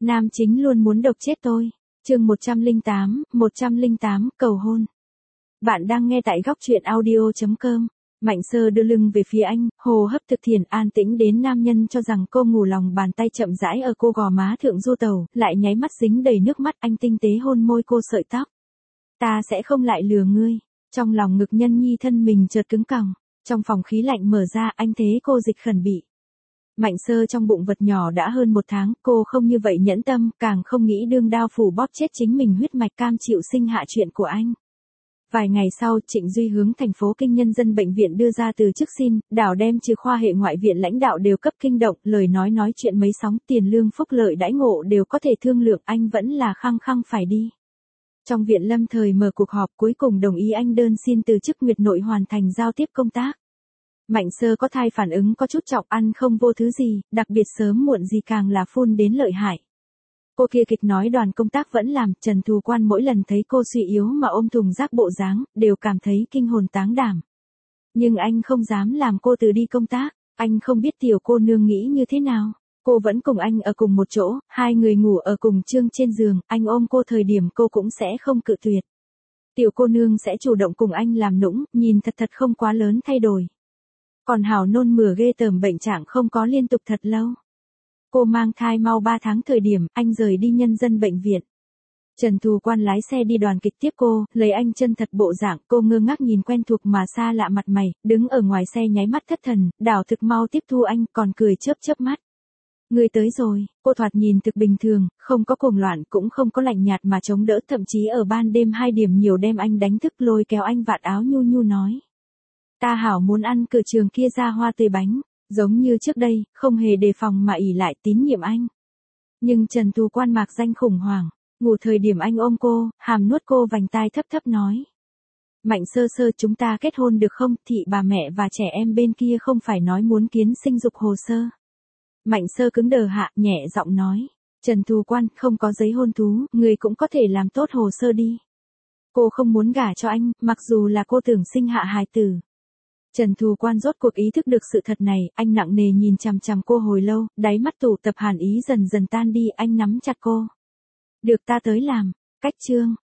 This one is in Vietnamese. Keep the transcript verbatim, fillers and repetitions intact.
Nam chính luôn muốn độc chết tôi. Chương một trăm lẻ tám, một trăm lẻ tám, cầu hôn. Bạn đang nghe tại góc truyện audio chấm com. Mạnh Sơ đưa lưng về phía anh, hô hấp thực thiền an tĩnh đến nam nhân cho rằng cô ngủ lòng bàn tay chậm rãi ở cô gò má thượng du tàu, lại nháy mắt dính đầy nước mắt, anh tinh tế hôn môi cô sợi tóc. Ta sẽ không lại lừa ngươi. Trong lòng ngực nhân nhi thân mình chợt cứng còng. Trong phòng khí lạnh mở ra, anh thế cô dịch khẩn bị. Mạnh Sơ trong bụng vật nhỏ đã hơn một tháng, cô không như vậy nhẫn tâm, càng không nghĩ đương đao phủ bóp chết chính mình huyết mạch cam chịu sinh hạ chuyện của anh. Vài ngày sau, Trịnh Duy hướng thành phố Kinh Nhân dân bệnh viện đưa ra từ chức xin, đảo đem trừ khoa hệ ngoại viện lãnh đạo đều cấp kinh động, lời nói nói chuyện mấy sóng, tiền lương phúc lợi đãi ngộ đều có thể thương lượng, anh vẫn là khăng khăng phải đi. Trong viện lâm thời mở cuộc họp cuối cùng đồng ý anh đơn xin từ chức, Nguyệt nội hoàn thành giao tiếp công tác. Mạnh Sơ có thai phản ứng có chút trọng, ăn không vô thứ gì, đặc biệt sớm muộn gì càng là phun đến lợi hại. Cô kia kịch nói đoàn công tác vẫn làm, Trần Thù Quan mỗi lần thấy cô suy yếu mà ôm thùng rác bộ dáng, đều cảm thấy kinh hồn táng đảm. Nhưng anh không dám làm cô từ đi công tác, anh không biết tiểu cô nương nghĩ như thế nào. Cô vẫn cùng anh ở cùng một chỗ, hai người ngủ ở cùng chương trên giường, anh ôm cô thời điểm cô cũng sẽ không cự tuyệt. Tiểu cô nương sẽ chủ động cùng anh làm nũng, nhìn thật thật không quá lớn thay đổi. Còn hảo nôn mửa ghê tởm bệnh trạng không có liên tục thật lâu. Cô mang thai mau ba tháng thời điểm, anh rời đi nhân dân bệnh viện. Trần Thù Quan lái xe đi đoàn kịch tiếp cô, lấy anh chân thật bộ dạng, cô ngơ ngác nhìn quen thuộc mà xa lạ mặt mày, đứng ở ngoài xe nháy mắt thất thần, đảo thực mau tiếp thu anh, còn cười chớp chớp mắt. Người tới rồi, cô thoạt nhìn thực bình thường, không có cuồng loạn cũng không có lạnh nhạt mà chống đỡ, thậm chí ở ban đêm hai điểm nhiều đem anh đánh thức, lôi kéo anh vạt áo nhu nhu nói. Ta hảo muốn ăn cửa trường kia ra hoa tươi bánh, giống như trước đây, không hề đề phòng mà ỷ lại tín nhiệm anh. Nhưng Trần Thù Quan mạc danh khủng hoảng, ngủ thời điểm anh ôm cô, hàm nuốt cô vành tai thấp thấp nói. Mạnh Sơ Sơ, chúng ta kết hôn được không, thị bà mẹ và trẻ em bên kia không phải nói muốn kiến sinh dục hồ sơ. Mạnh Sơ cứng đờ hạ, nhẹ giọng nói. Trần Thù Quan, không có giấy hôn thú, người cũng có thể làm tốt hồ sơ đi. Cô không muốn gả cho anh, mặc dù là cô tưởng sinh hạ hài tử. Trần Thù Quan rốt cuộc ý thức được sự thật này, anh nặng nề nhìn chằm chằm cô hồi lâu, đáy mắt tụ tập hàn ý dần dần tan đi, anh nắm chặt cô. Được, ta tới làm. Cách chương,